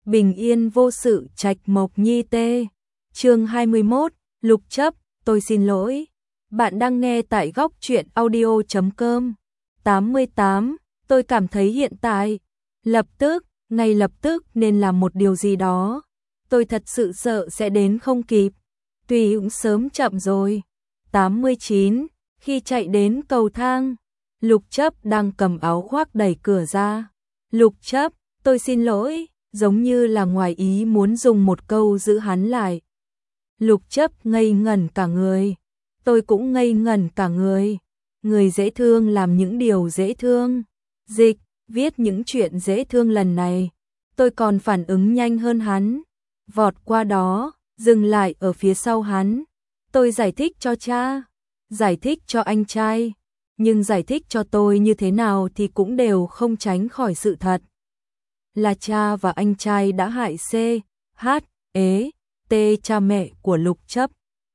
bình yên vô sự trạch mộc nhi tê. Chương 21, Lục Chấp, tôi xin lỗi. Bạn đang nghe tại góc truyện audio.com. 88, tôi cảm thấy hiện tại, ngay lập tức nên làm một điều gì đó. Tôi thật sự sợ sẽ đến không kịp. Tuy cũng sớm chậm rồi. 89, khi chạy đến cầu thang, Lục Chấp đang cầm áo khoác đẩy cửa ra. Lục Chấp, tôi xin lỗi, giống như là ngoài ý muốn dùng một câu giữ hắn lại. Lục Chấp ngây ngẩn cả người. Tôi cũng ngây ngẩn cả người. Người dễ thương làm những điều dễ thương. Dịch, viết những chuyện dễ thương lần này. Tôi còn phản ứng nhanh hơn hắn. Vọt qua đó, dừng lại ở phía sau hắn. Tôi giải thích cho cha, giải thích cho anh trai. Nhưng giải thích cho tôi như thế nào thì cũng đều không tránh khỏi sự thật. Là cha và anh trai đã hại C, H, E, T cha mẹ của Lục Chấp.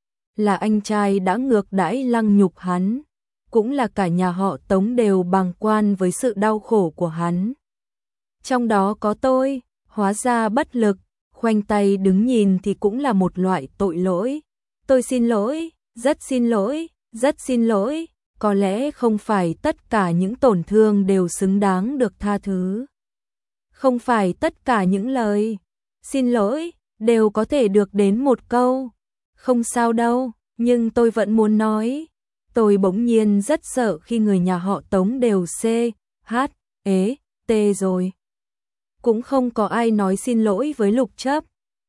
Là anh trai đã ngược đãi lăng nhục hắn. Cũng là cả nhà họ Tống đều bàng quan với sự đau khổ của hắn. Trong đó có tôi, hóa ra bất lực, khoanh tay đứng nhìn thì cũng là một loại tội lỗi. Tôi xin lỗi, rất xin lỗi, rất xin lỗi. Có lẽ không phải tất cả những tổn thương đều xứng đáng được tha thứ. Không phải tất cả những lời xin lỗi đều có thể được đến một câu không sao đâu, nhưng tôi vẫn muốn nói. Tôi bỗng nhiên rất sợ khi người nhà họ Tống đều C, H, E, T rồi. Cũng không có ai nói xin lỗi với Lục Chấp.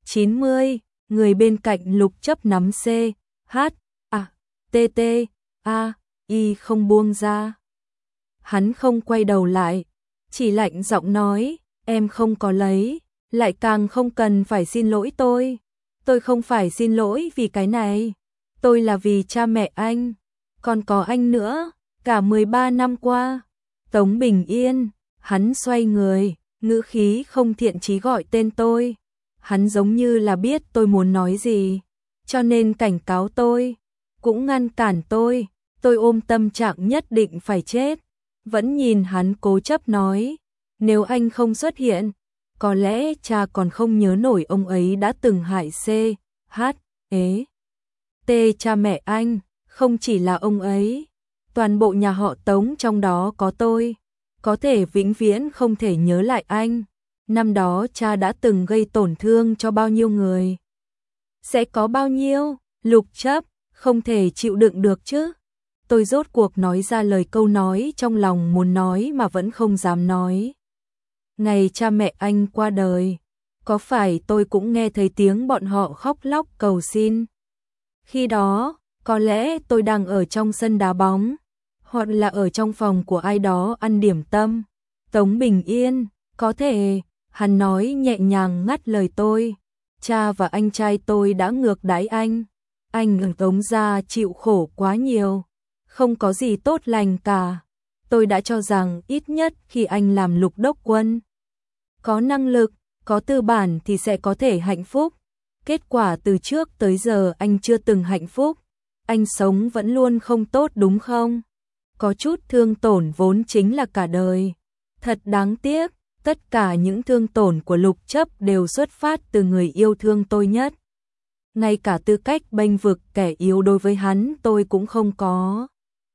90, người bên cạnh Lục Chấp nắm C, H, A, T, T, A, Y không buông ra. Hắn không quay đầu lại, chỉ lạnh giọng nói, em không có lấy, lại càng không cần phải xin lỗi tôi. Tôi không phải xin lỗi vì cái này. Tôi là vì cha mẹ anh, còn có anh nữa, cả 13 năm qua. Tống Bình Yên, hắn xoay người, ngữ khí không thiện chí gọi tên tôi. Hắn giống như là biết tôi muốn nói gì, cho nên cảnh cáo tôi, cũng ngăn cản tôi. Tôi ôm tâm trạng nhất định phải chết, vẫn nhìn hắn cố chấp nói, nếu anh không xuất hiện, có lẽ cha còn không nhớ nổi ông ấy đã từng hại C, H, E, T cha mẹ anh, không chỉ là ông ấy, toàn bộ nhà họ Tống trong đó có tôi, có thể vĩnh viễn không thể nhớ lại anh. Năm đó cha đã từng gây tổn thương cho bao nhiêu người, sẽ có bao nhiêu. Lục Chấp, không thể chịu đựng được chứ. Tôi rốt cuộc nói ra lời câu nói trong lòng muốn nói mà vẫn không dám nói. Ngày cha mẹ anh qua đời, có phải tôi cũng nghe thấy tiếng bọn họ khóc lóc cầu xin. Khi đó, có lẽ tôi đang ở trong sân đá bóng, hoặc là ở trong phòng của ai đó ăn điểm tâm. Tống Bình Yên, có thể, hắn nói nhẹ nhàng ngắt lời tôi. Cha và anh trai tôi đã ngược đãi anh ở Tống gia chịu khổ quá nhiều. Không có gì tốt lành cả. Tôi đã cho rằng ít nhất khi anh làm lục đốc quân, có năng lực, có tư bản thì sẽ có thể hạnh phúc. Kết quả từ trước tới giờ anh chưa từng hạnh phúc. Anh sống vẫn luôn không tốt đúng không? Có chút thương tổn vốn chính là cả đời. Thật đáng tiếc, tất cả những thương tổn của Lục Chấp đều xuất phát từ người yêu thương tôi nhất. Ngay cả tư cách bênh vực kẻ yếu đối với hắn tôi cũng không có.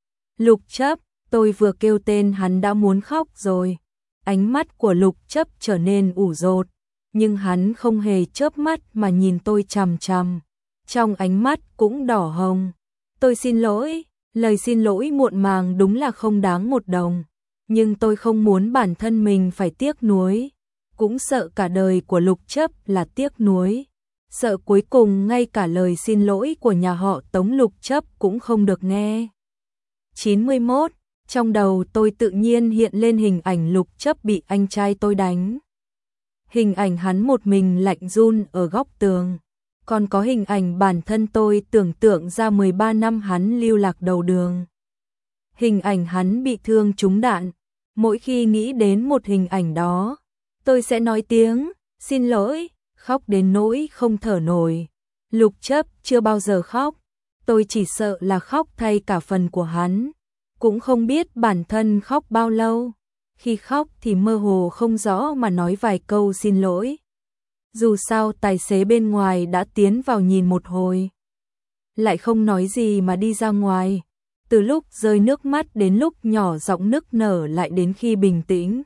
Lục Chấp, tôi vừa kêu tên hắn đã muốn khóc rồi. Ánh mắt của Lục Chấp trở nên ủ rột, nhưng hắn không hề chớp mắt mà nhìn tôi chằm chằm. Trong ánh mắt cũng đỏ hồng. Tôi xin lỗi, lời xin lỗi muộn màng đúng là không đáng một đồng. Nhưng tôi không muốn bản thân mình phải tiếc nuối. Cũng sợ cả đời của Lục Chấp là tiếc nuối. Sợ cuối cùng ngay cả lời xin lỗi của nhà họ Tống Lục Chấp cũng không được nghe. 91, trong đầu tôi tự nhiên hiện lên hình ảnh Lục Chấp bị anh trai tôi đánh. Hình ảnh hắn một mình lạnh run ở góc tường. Còn có hình ảnh bản thân tôi tưởng tượng ra 13 năm hắn lưu lạc đầu đường. Hình ảnh hắn bị thương trúng đạn. Mỗi khi nghĩ đến một hình ảnh đó, tôi sẽ nói tiếng xin lỗi, khóc đến nỗi không thở nổi. Lục Chấp chưa bao giờ khóc. Tôi chỉ sợ là khóc thay cả phần của hắn. Cũng không biết bản thân khóc bao lâu. Khi khóc thì mơ hồ không rõ mà nói vài câu xin lỗi. Dù sao tài xế bên ngoài đã tiến vào nhìn một hồi, lại không nói gì mà đi ra ngoài. Từ lúc rơi nước mắt đến lúc nhỏ giọng nức nở lại đến khi bình tĩnh.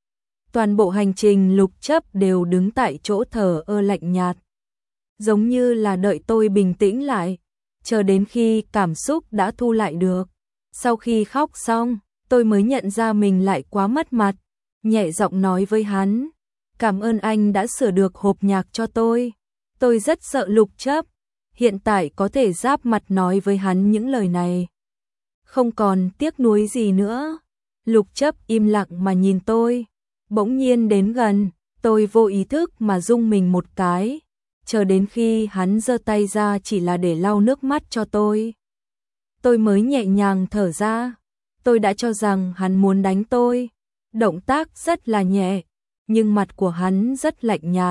Toàn bộ hành trình Lục Chấp đều đứng tại chỗ thờ ơ lạnh nhạt. Giống như là đợi tôi bình tĩnh lại, chờ đến khi cảm xúc đã thu lại được. Sau khi khóc xong, tôi mới nhận ra mình lại quá mất mặt, nhẹ giọng nói với hắn, cảm ơn anh đã sửa được hộp nhạc cho tôi. Tôi rất sợ Lục Chấp, hiện tại có thể giáp mặt nói với hắn những lời này. Không còn tiếc nuối gì nữa. Lục Chấp im lặng mà nhìn tôi, bỗng nhiên đến gần, tôi vô ý thức mà rung mình một cái, chờ đến khi hắn giơ tay ra chỉ là để lau nước mắt cho tôi. Tôi mới nhẹ nhàng thở ra, tôi đã cho rằng hắn muốn đánh tôi. Động tác rất là nhẹ, nhưng mặt của hắn rất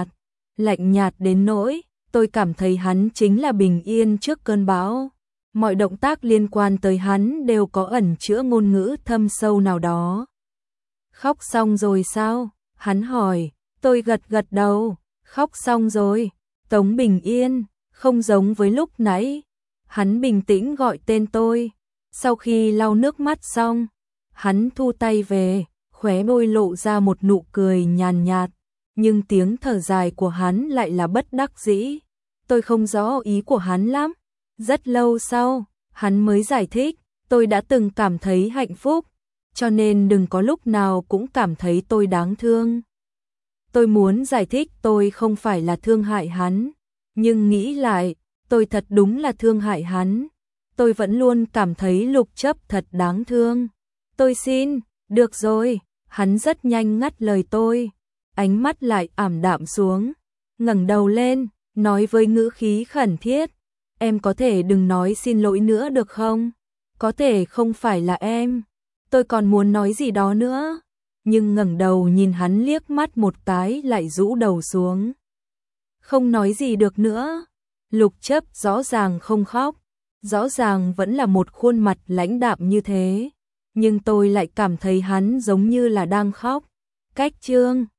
lạnh nhạt đến nỗi tôi cảm thấy hắn chính là bình yên trước cơn bão. Mọi động tác liên quan tới hắn đều có ẩn chứa ngôn ngữ thâm sâu nào đó. Khóc xong rồi sao? Hắn hỏi, tôi gật gật đầu, khóc xong rồi. Tống Bình Yên, không giống với lúc nãy. Hắn bình tĩnh gọi tên tôi. Sau khi lau nước mắt xong, hắn thu tay về, khóe môi lộ ra một nụ cười nhàn nhạt, nhưng tiếng thở dài của hắn lại là bất đắc dĩ. Tôi không rõ ý của hắn lắm. Rất lâu sau, hắn mới giải thích, tôi đã từng cảm thấy hạnh phúc, cho nên đừng có lúc nào cũng cảm thấy tôi đáng thương. Tôi muốn giải thích tôi không phải là thương hại hắn, nhưng nghĩ lại, tôi thật đúng là thương hại hắn. Tôi vẫn luôn cảm thấy Lục Chấp thật đáng thương. Tôi xin, được rồi, hắn rất nhanh ngắt lời tôi, ánh mắt lại ảm đạm xuống, ngẩng đầu lên, nói với ngữ khí khẩn thiết, em có thể đừng nói xin lỗi nữa được không? Có thể không phải là em. Tôi còn muốn nói gì đó nữa, nhưng ngẩng đầu nhìn hắn liếc mắt một cái lại rũ đầu xuống. Không nói gì được nữa. Lục Chấp rõ ràng không khóc, rõ ràng vẫn là một khuôn mặt lãnh đạm như thế, nhưng tôi lại cảm thấy hắn giống như là đang khóc. Cách chương